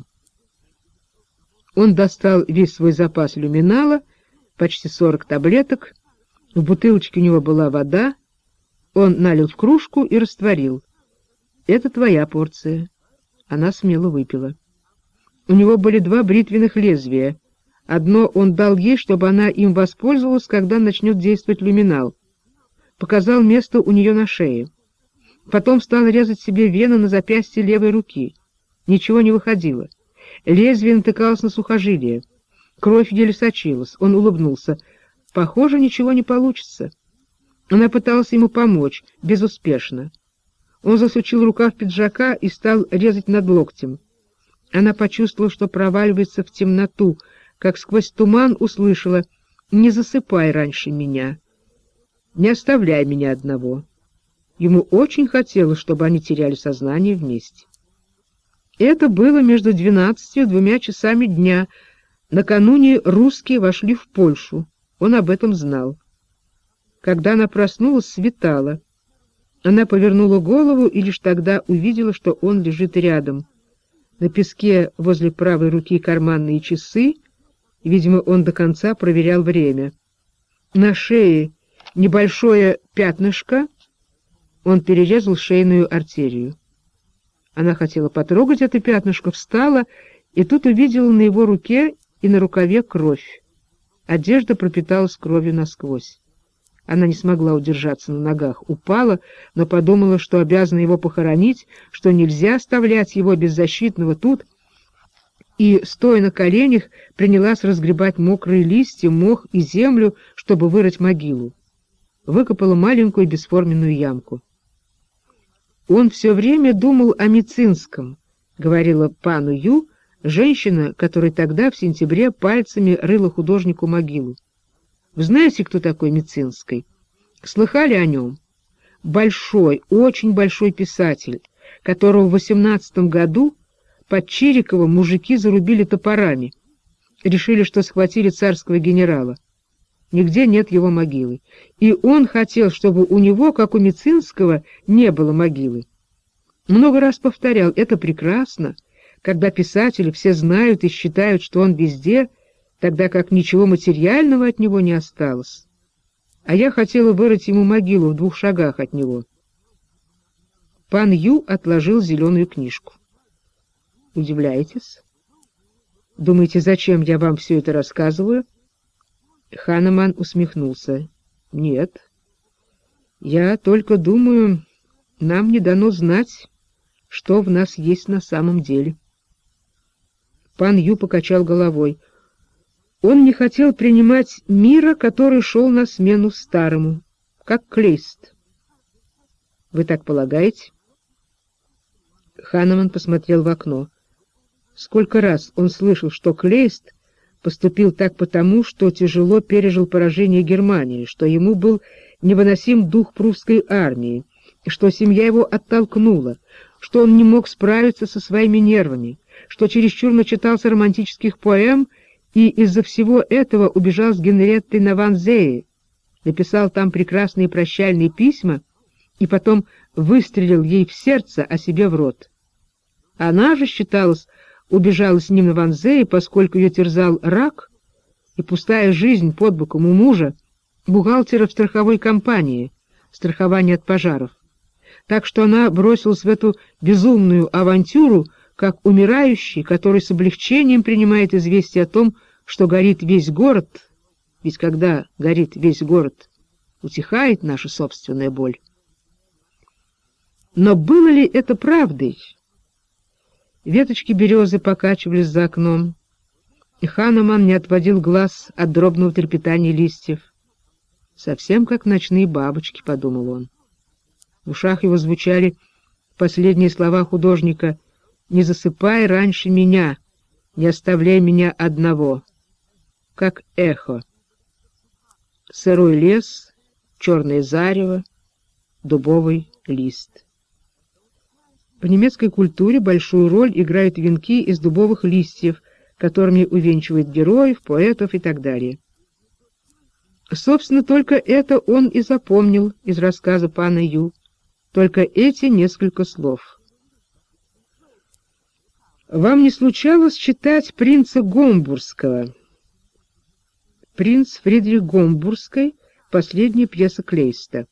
Он достал весь свой запас люминала, почти 40 таблеток. В бутылочке у него была вода. Он налил в кружку и растворил. «Это твоя порция». Она смело выпила. У него были 2 бритвенных лезвия. Одно он дал ей, чтобы она им воспользовалась, когда начнет действовать люминал. Показал место у нее на шее. Потом стал резать себе вены на запястье левой руки. Ничего не выходило. Лезвие натыкалось на сухожилие. Кровь еле сочилась. Он улыбнулся. Похоже, ничего не получится. Она пыталась ему помочь, безуспешно. Он засучил рукав пиджака и стал резать над локтем. Она почувствовала, что проваливается в темноту, как сквозь туман услышала: «Не засыпай раньше меня. Не оставляй меня одного». Ему очень хотелось, чтобы они теряли сознание вместе. Это было между 12 и 2 часами дня. Накануне русские вошли в Польшу. Он об этом знал. Когда она проснулась, светало. Она повернула голову и лишь тогда увидела, что он лежит рядом. На песке возле правой руки карманные часы. Видимо, он до конца проверял время. На шее небольшое пятнышко. Он перерезал шейную артерию. Она хотела потрогать это пятнышко, встала, и тут увидела на его руке и на рукаве кровь. Одежда пропиталась кровью насквозь. Она не смогла удержаться на ногах, упала, но подумала, что обязана его похоронить, что нельзя оставлять его беззащитного тут, и, стоя на коленях, принялась разгребать мокрые листья, мох и землю, чтобы вырыть могилу. Выкопала маленькую бесформенную ямку. «Он все время думал о Мицинском», — говорила пану Ю, женщина, которая тогда, в сентябре, пальцами рыла художнику могилу. «Вы знаете, кто такой Мицинский? Слыхали о нем? Большой, очень большой писатель, которого в 18 году под Чириковым мужики зарубили топорами. Решили, что схватили царского генерала. Нигде нет его могилы. И он хотел, чтобы у него, как у Мицинского, не было могилы. Много раз повторял, это прекрасно, когда писатели все знают и считают, что он везде, тогда как ничего материального от него не осталось. А я хотела вырыть ему могилу в 2 шагах от него». Пан Ю отложил зеленую книжку. «Удивляетесь? Думаете, зачем я вам все это рассказываю?» Ханеман усмехнулся. «Нет. Я только думаю, нам не дано знать, что в нас есть на самом деле». Пан Ю покачал головой. Он не хотел принимать мира, который шел на смену старому, как Клейст. «Вы так полагаете?» Ханеман посмотрел в окно. Сколько раз он слышал, что Клейст поступил так потому, что тяжело пережил поражение Германии, что ему был невыносим дух прусской армии, что семья его оттолкнула, что он не мог справиться со своими нервами, что чересчур начитался романтических поэм и из-за всего этого убежал с Генриеттой на Ванзее, написал там прекрасные прощальные письма и потом выстрелил ей в сердце, а себе в рот. Она же, считалось, убежала с ним на Ванзее, поскольку ее терзал рак и пустая жизнь под боком у мужа, бухгалтера в страховой компании, страхование от пожаров. Так что она бросилась в эту безумную авантюру, как умирающий, который с облегчением принимает известие о том, что горит весь город, ведь когда горит весь город, утихает наша собственная боль. Но было ли это правдой? Веточки березы покачивались за окном, и Ханеман не отводил глаз от дробного трепетания листьев. «Совсем как ночные бабочки», — подумал он. В ушах его звучали последние слова художника: «Не засыпай раньше меня, не оставляй меня одного», как эхо. Сырой лес, черное зарево, дубовый лист. В немецкой культуре большую роль играют венки из дубовых листьев, которыми увенчивают героев, поэтов и так далее. Собственно, только это он и запомнил из рассказа пана Ю, только эти несколько слов. Вам не случалось читать «Принца Гомбургского»? «Принц Фридрих Гомбургский» — последняя пьеса Клейста.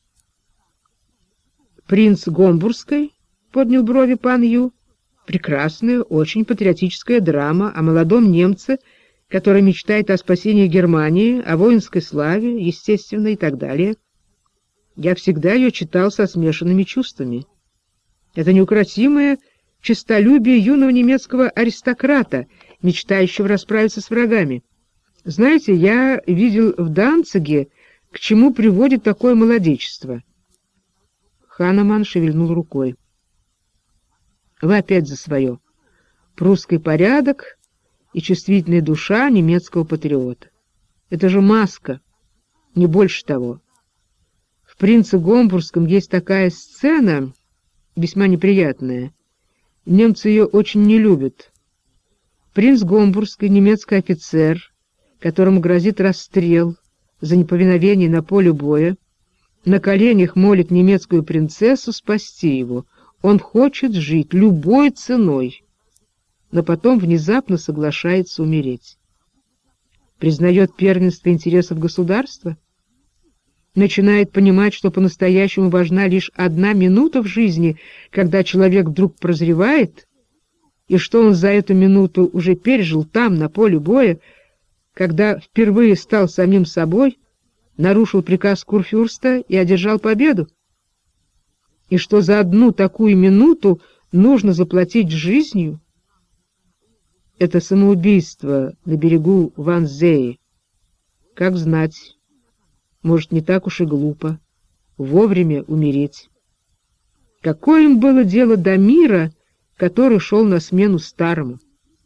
«Принц Гомбургский», — поднял брови пан Ю, — прекрасная, очень патриотическая драма о молодом немце, который мечтает о спасении Германии, о воинской славе, естественно, и так далее. Я всегда ее читал со смешанными чувствами. Это неукротимое честолюбие юного немецкого аристократа, мечтающего расправиться с врагами. Знаете, я видел в Данциге, к чему приводит такое молодечество». Ханеман шевельнул рукой. «Вы опять за свое. Прусский порядок и чувствительная душа немецкого патриота. Это же маска, не больше того. В «Принце Гомбургском» есть такая сцена, весьма неприятная. Немцы ее очень не любят. Принц Гомбургский, немецкий офицер, которому грозит расстрел за неповиновение на поле боя, на коленях молит немецкую принцессу спасти его. Он хочет жить любой ценой, но потом внезапно соглашается умереть. Признает первенство интересов государства, начинает понимать, что по-настоящему важна лишь одна минута в жизни, когда человек вдруг прозревает, и что он за эту минуту уже пережил там, на поле боя, когда впервые стал самим собой, нарушил приказ курфюрста и одержал победу, и что за одну такую минуту нужно заплатить жизнью. Это самоубийство на берегу Ванзеи. Как знать, может, не так уж и глупо вовремя умереть. Какое им было дело до мира, который шел на смену старому?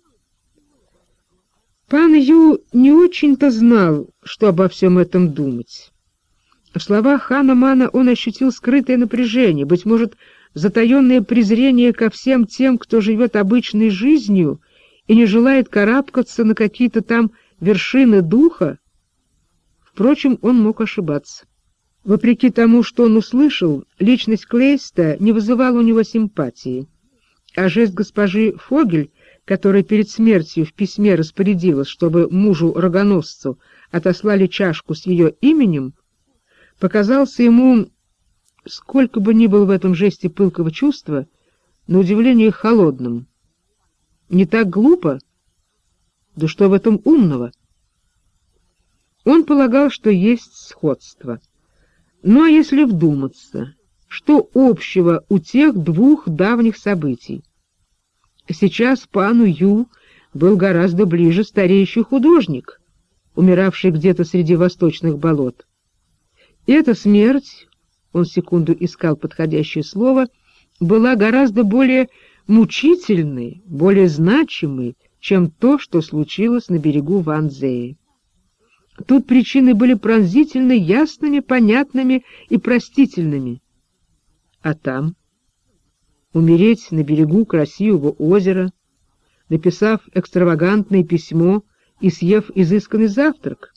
Пан Ю не очень-то знал, что обо всем этом думать. В словах Ханнемана он ощутил скрытое напряжение, быть может, затаенное презрение ко всем тем, кто живет обычной жизнью и не желает карабкаться на какие-то там вершины духа. Впрочем, он мог ошибаться. Вопреки тому, что он услышал, личность Клейста не вызывала у него симпатии, а жест госпожи Фогель, которая перед смертью в письме распорядилась, чтобы мужу-рогоносцу отослали чашку с ее именем, показался ему, сколько бы ни было в этом жесте пылкого чувства, на удивление холодным. Не так глупо? Да что в этом умного? Он полагал, что есть сходство. Ну а если вдуматься, что общего у тех двух давних событий? Сейчас пану Ю был гораздо ближе стареющий художник, умиравший где-то среди восточных болот. И эта смерть, он секунду искал подходящее слово, была гораздо более мучительной, более значимой, чем то, что случилось на берегу Ванзеи. Тут причины были пронзительно ясными, понятными и простительными. А там умереть на берегу красивого озера, написав экстравагантное письмо и съев изысканный завтрак.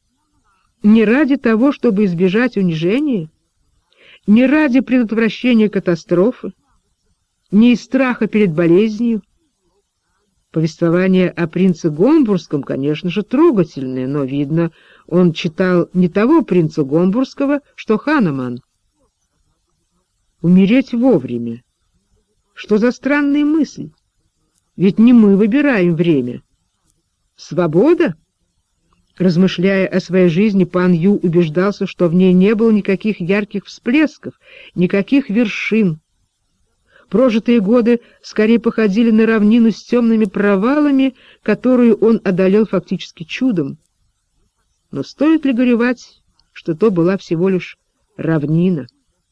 Не ради того, чтобы избежать унижения, не ради предотвращения катастрофы, не из страха перед болезнью. Повествование о принце Гомбургском, конечно же, трогательное, но, видно, он читал не того принца Гомбургского, что Ханнеман. Умереть вовремя. Что за странная мысль? Ведь не мы выбираем время. Свобода? Размышляя о своей жизни, пан Ю убеждался, что в ней не было никаких ярких всплесков, никаких вершин. Прожитые годы скорее походили на равнину с темными провалами, которую он одолел фактически чудом. Но стоит ли горевать, что то была всего лишь равнина?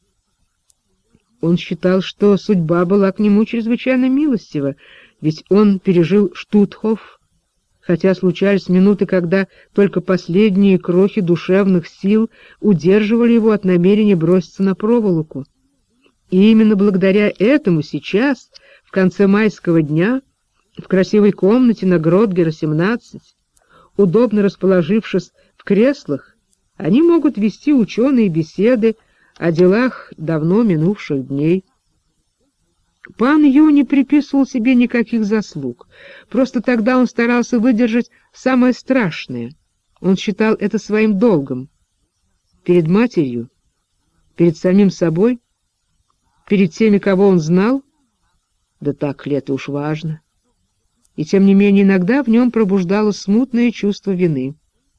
Он считал, что судьба была к нему чрезвычайно милостива, ведь он пережил Штутхоф, хотя случались минуты, когда только последние крохи душевных сил удерживали его от намерения броситься на проволоку. И именно благодаря этому сейчас, в конце майского дня, в красивой комнате на Гротгера 17, удобно расположившись в креслах, они могут вести ученые беседы о делах давно минувших дней. Пан Ю не приписывал себе никаких заслуг, просто тогда он старался выдержать самое страшное. Он считал это своим долгом. Перед матерью, перед самим собой, перед теми, кого он знал? Да так ли это уж важно? И тем не менее иногда в нем пробуждалось смутное чувство вины.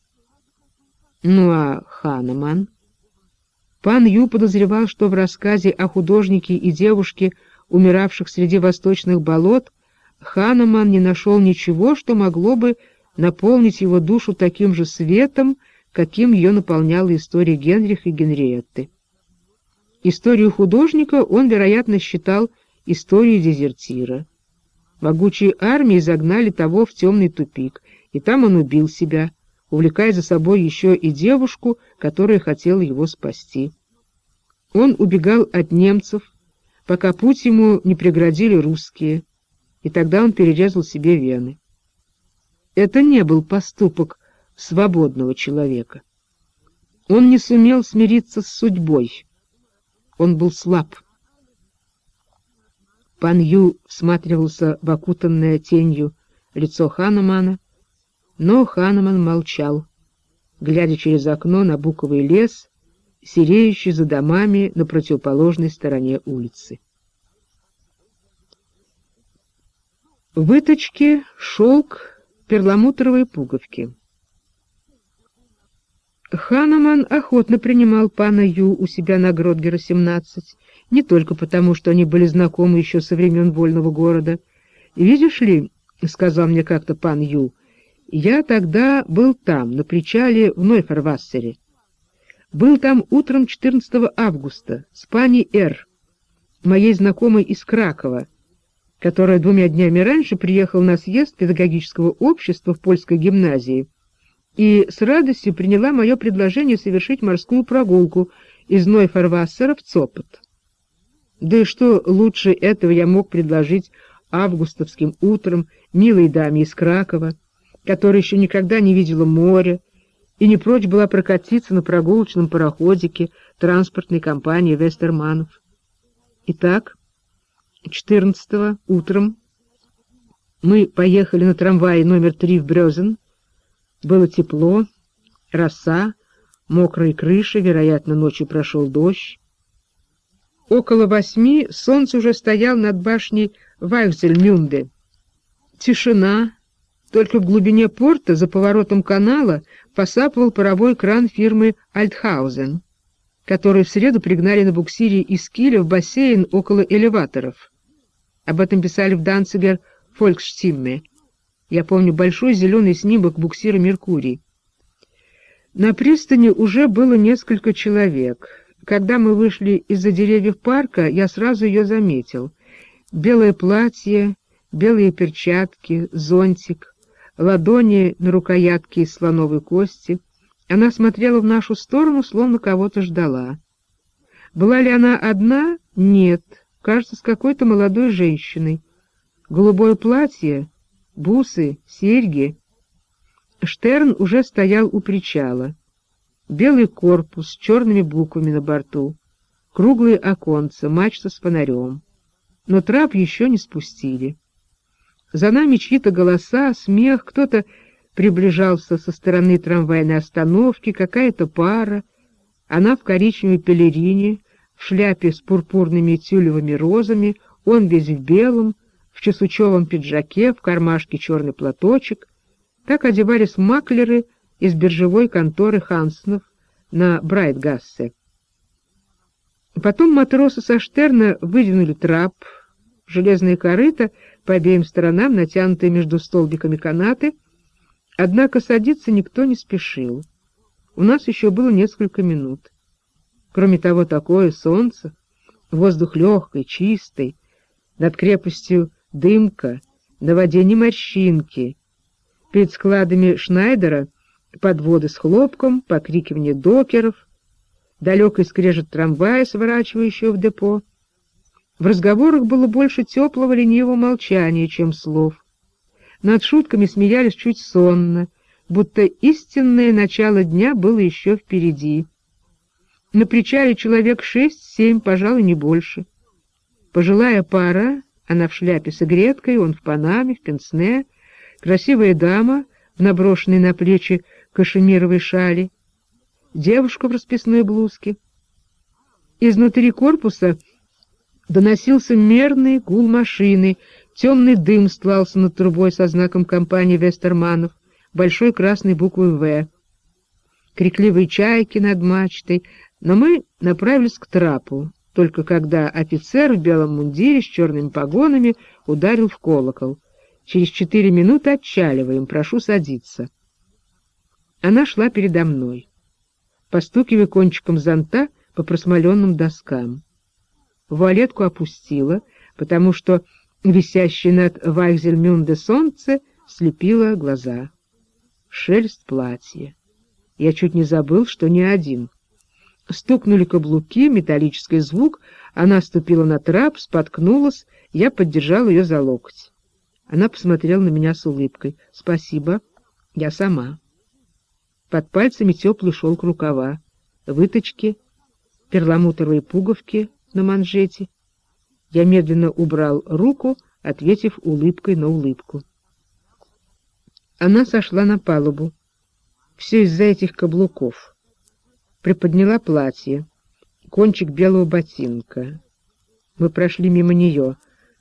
Ну а Ханнеман? Пан Ю подозревал, что в рассказе о художнике и девушке, умиравших среди восточных болот, Ханнеман не нашел ничего, что могло бы наполнить его душу таким же светом, каким ее наполняла история Генриха и Генриетты. Историю художника он, вероятно, считал историей дезертира. Могучие армии загнали того в темный тупик, и там он убил себя, увлекая за собой еще и девушку, которая хотела его спасти. Он убегал от немцев, пока путь ему не преградили русские, и тогда он перерезал себе вены. Это не был поступок свободного человека. Он не сумел смириться с судьбой. Он был слаб. Пан Ю всматривался в окутанное тенью лицо Ханнемана, но Ханнеман молчал, глядя через окно на буковый лес, сереющий за домами на противоположной стороне улицы. Выточки, шелк, перламутровые пуговки. Ханнеман охотно принимал пана Ю у себя на Гротгера-17, не только потому, что они были знакомы еще со времен Вольного города. «Видишь ли, — сказал мне как-то пан Ю, — я тогда был там, на причале в Нойфервассере. Был там утром 14 августа с пани Р., моей знакомой из Кракова, которая 2 днями раньше приехала на съезд педагогического общества в польской гимназии и с радостью приняла мое предложение совершить морскую прогулку из Нойфервассера в Цопот. Да и что лучше этого я мог предложить августовским утром милой даме из Кракова, которая еще никогда не видела моря и не прочь была прокатиться на прогулочном пароходике транспортной компании Вестерманов. Итак, 14-го утром мы поехали на трамвае номер 3 в Брёзен. Было тепло, роса, мокрые крыши, вероятно, ночью прошел дождь. Около 8 солнце уже стояло над башней Вайхзельмюнде. Тишина, только в глубине порта, за поворотом канала, посапывал паровой кран фирмы «Альтхаузен», который в среду пригнали на буксире из Киля в бассейн около элеваторов. Об этом писали в Данцигер «Фолькштимме». Я помню большой зеленый снимок буксира «Меркурий». На пристани уже было несколько человек. Когда мы вышли из-за деревьев парка, я сразу ее заметил. Белое платье, белые перчатки, зонтик, ладони на рукоятке из слоновой кости. Она смотрела в нашу сторону, словно кого-то ждала. Была ли она одна? Нет. Кажется, с какой-то молодой женщиной. Голубое платье, бусы, серьги. Штерн уже стоял у причала. Белый корпус с черными буквами на борту, круглые оконца, мачта с фонарем. Но трап еще не спустили. За нами чьи-то голоса, смех, кто-то приближался со стороны трамвайной остановки, какая-то пара. Она в коричневой пелерине, в шляпе с пурпурными тюлевыми розами, он весь в белом, в чесучевом пиджаке, в кармашке черный платочек. Так одевались маклеры из биржевой конторы Хансенов на Брайтгассе. Потом матросы со Штерна выдвинули трап, железные корыта по обеим сторонам, натянутые между столбиками канаты, однако садиться никто не спешил. У нас еще было несколько минут. Кроме того, такое солнце, воздух легкий, чистый, над крепостью дымка, на воде не морщинки, перед складами Шнайдера подводы с хлопком, покрикивание докеров, далекий скрежет трамвая, сворачивающего в депо. В разговорах было больше теплого ленивого молчания, чем слов. Над шутками смеялись чуть сонно, будто истинное начало дня было еще впереди. На причале человек 6-7, пожалуй, не больше. Пожилая пара, она в шляпе с игреткой, он в панаме, в пенсне, красивая дама в наброшенной на плечи кашемировой шали, девушка в расписной блузке. Изнутри корпуса доносился мерный гул машины, темный дым стлался над трубой со знаком компании Вестерманов, большой красной буквой «В». Крикливые чайки над мачтой, но мы направились к трапу, только когда офицер в белом мундире с черными погонами ударил в колокол. «Через 4 минуты отчаливаем, прошу садиться». Она шла передо мной, постукивая кончиком зонта по просмоленным доскам. Вуалетку опустила, потому что висящее над Вайхзельмюнде солнце слепило глаза. Шелест платья. Я чуть не забыл, что не один. Стукнули каблуки, металлический звук, она ступила на трап, споткнулась, я поддержал ее за локоть. Она посмотрела на меня с улыбкой. «Спасибо, я сама». Под пальцами теплый шелк рукава, выточки, перламутровые пуговки на манжете. Я медленно убрал руку, ответив улыбкой на улыбку. Она сошла на палубу. Все из-за этих каблуков. Приподняла платье, кончик белого ботинка. Мы прошли мимо нее.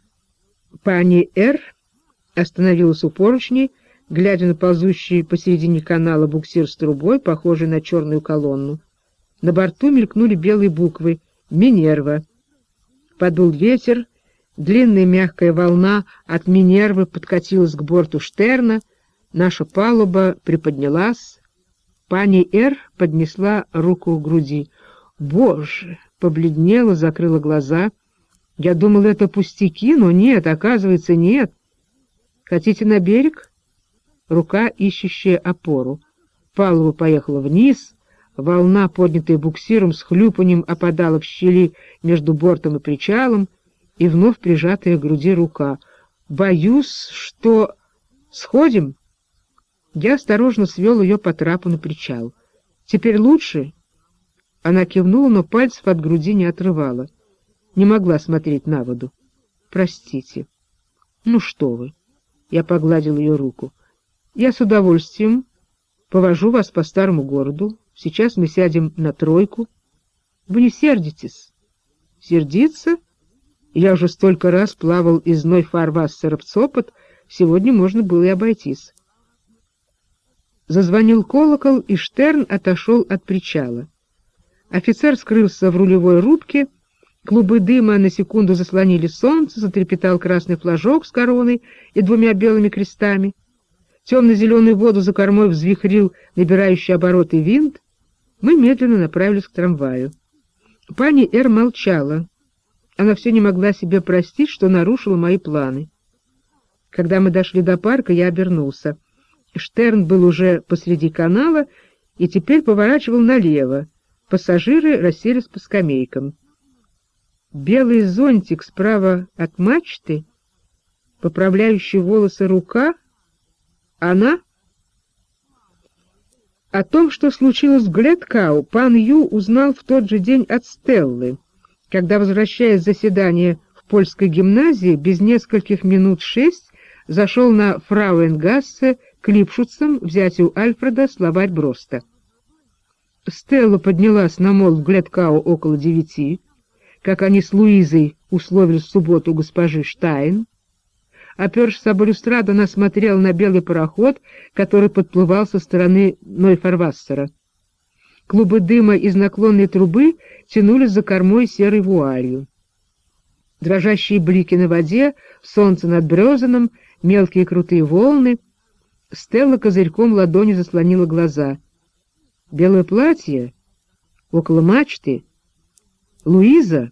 Пани Р. остановилась у поручней, глядя на ползущий посередине канала буксир с трубой, похожий на черную колонну. На борту мелькнули белые буквы «Минерва». Подул ветер, длинная мягкая волна от Минервы подкатилась к борту Штерна, наша палуба приподнялась. Пани Р. поднесла руку к груди. «Боже!» — побледнела, закрыла глаза. Я думал, это пустяки, но нет, оказывается, нет. «Хотите на берег?» Рука, ищущая опору. Палуба поехала вниз, волна, поднятая буксиром, с хлюпаньем опадала в щели между бортом и причалом, и вновь прижатая к груди рука. «Боюсь, что... Сходим?» Я осторожно свел ее по трапу на причал. «Теперь лучше?» Она кивнула, но пальцев от груди не отрывала. Не могла смотреть на воду. «Простите». «Ну что вы?» Я погладил ее руку. «Я с удовольствием повожу вас по старому городу. Сейчас мы сядем на тройку. Вы не сердитесь?» «Сердиться? Я уже столько раз плавал из Нойфарвассера в Цопот, сегодня можно было и обойтись». Зазвонил колокол, и Штерн отошел от причала. Офицер скрылся в рулевой рубке, клубы дыма на секунду заслонили солнце, затрепетал красный флажок с короной и двумя белыми крестами. Темно-зеленую воду за кормой взвихрил набирающий обороты винт. Мы медленно направились к трамваю. Пани Р. молчала. Она все не могла себе простить, что нарушила мои планы. Когда мы дошли до парка, я обернулся. Штерн был уже посреди канала и теперь поворачивал налево. Пассажиры расселись по скамейкам. Белый зонтик справа от мачты, поправляющий волосы рука, она... О том, что случилось в Гледкау, пан Ю узнал в тот же день от Стеллы, когда, возвращаясь с заседания в польской гимназии, без нескольких минут 6 зашел на Фрауенгассе к Липшуцам взять у Альфреда словарь Броста. Стелла поднялась на мол в Гледкау около 9, как они с Луизой условились в субботу у госпожи Штайн. Опершись об балюстраду, она смотрела на белый пароход, который подплывал со стороны Нойфарвассера. Клубы дыма из наклонной трубы тянулись за кормой серой вуалью. Дрожащие блики на воде, солнце над Брёзеном, мелкие крутые волны. Стелла козырьком ладони заслонила глаза. Белое платье? Около мачты? Луиза?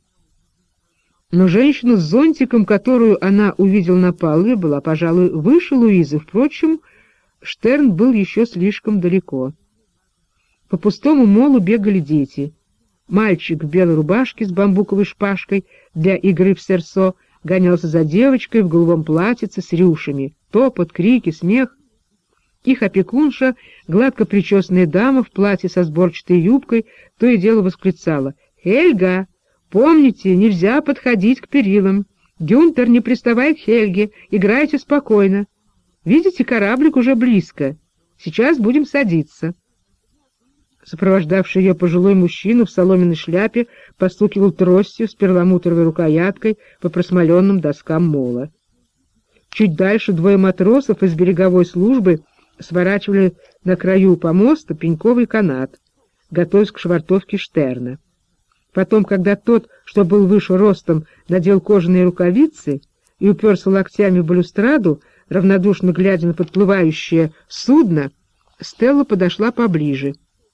Но женщина с зонтиком, которую она увидела на палубе, была, пожалуй, выше Луизы. Впрочем, Штерн был еще слишком далеко. По пустому молу бегали дети. Мальчик в белой рубашке с бамбуковой шпажкой для игры в серсо гонялся за девочкой в голубом платьице с рюшами. Топот, крики, смех. Их опекунша, гладко причесанная дама в платье со сборчатой юбкой, то и дело восклицала: «Хельга! Помните, нельзя подходить к перилам. Гюнтер, не приставай к Хельге, играйте спокойно. Видите, кораблик уже близко. Сейчас будем садиться». Сопровождавший ее пожилой мужчина в соломенной шляпе постукивал тростью с перламутровой рукояткой по просмоленным доскам мола. Чуть дальше двое матросов из береговой службы сворачивали на краю помоста пеньковый канат, готовясь к швартовке Штерна. Потом, когда тот, что был выше ростом, надел кожаные рукавицы и уперся локтями в балюстраду, равнодушно глядя на подплывающее судно, Стелла подошла поближе.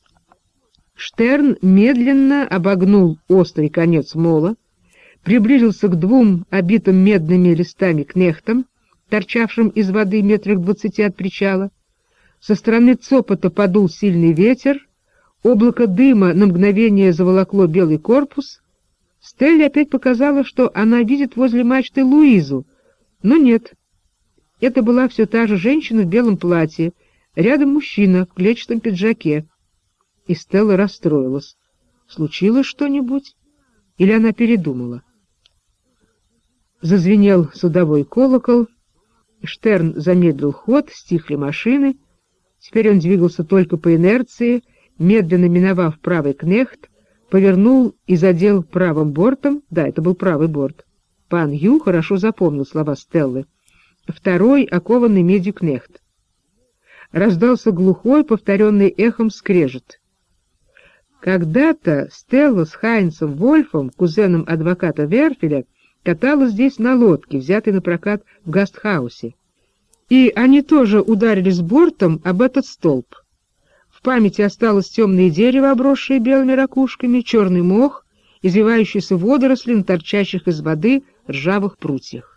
Штерн медленно обогнул острый конец мола, приблизился к двум обитым медными листами кнехтам, торчавшим из воды метрах 20 от причала. Со стороны Цопота подул сильный ветер, Облако дыма на мгновение заволокло белый корпус. Стелле опять показалось, что она видит возле мачты Луизу, но нет. Это была все та же женщина в белом платье, рядом мужчина в клетчатом пиджаке. И Стелла расстроилась. Случилось что-нибудь? Или она передумала? Зазвенел судовой колокол, Штерн замедлил ход, стихли машины. Теперь он двигался только по инерции, медленно миновав правый кнехт, повернул и задел правым бортом, да, это был правый борт. Пан Ю хорошо запомнил слова Стеллы. Второй окованный медью кнехт. Раздался глухой, повторенный эхом скрежет. Когда-то Стелла с Хайнцем Вольфом, кузеном адвоката Верфеля, каталась здесь на лодке, взятой на прокат в Гастхаусе. И они тоже ударились бортом об этот столб. В памяти осталось темное дерево, обросшее белыми ракушками, черный мох, извивающиеся водоросли на торчащих из воды ржавых прутьях.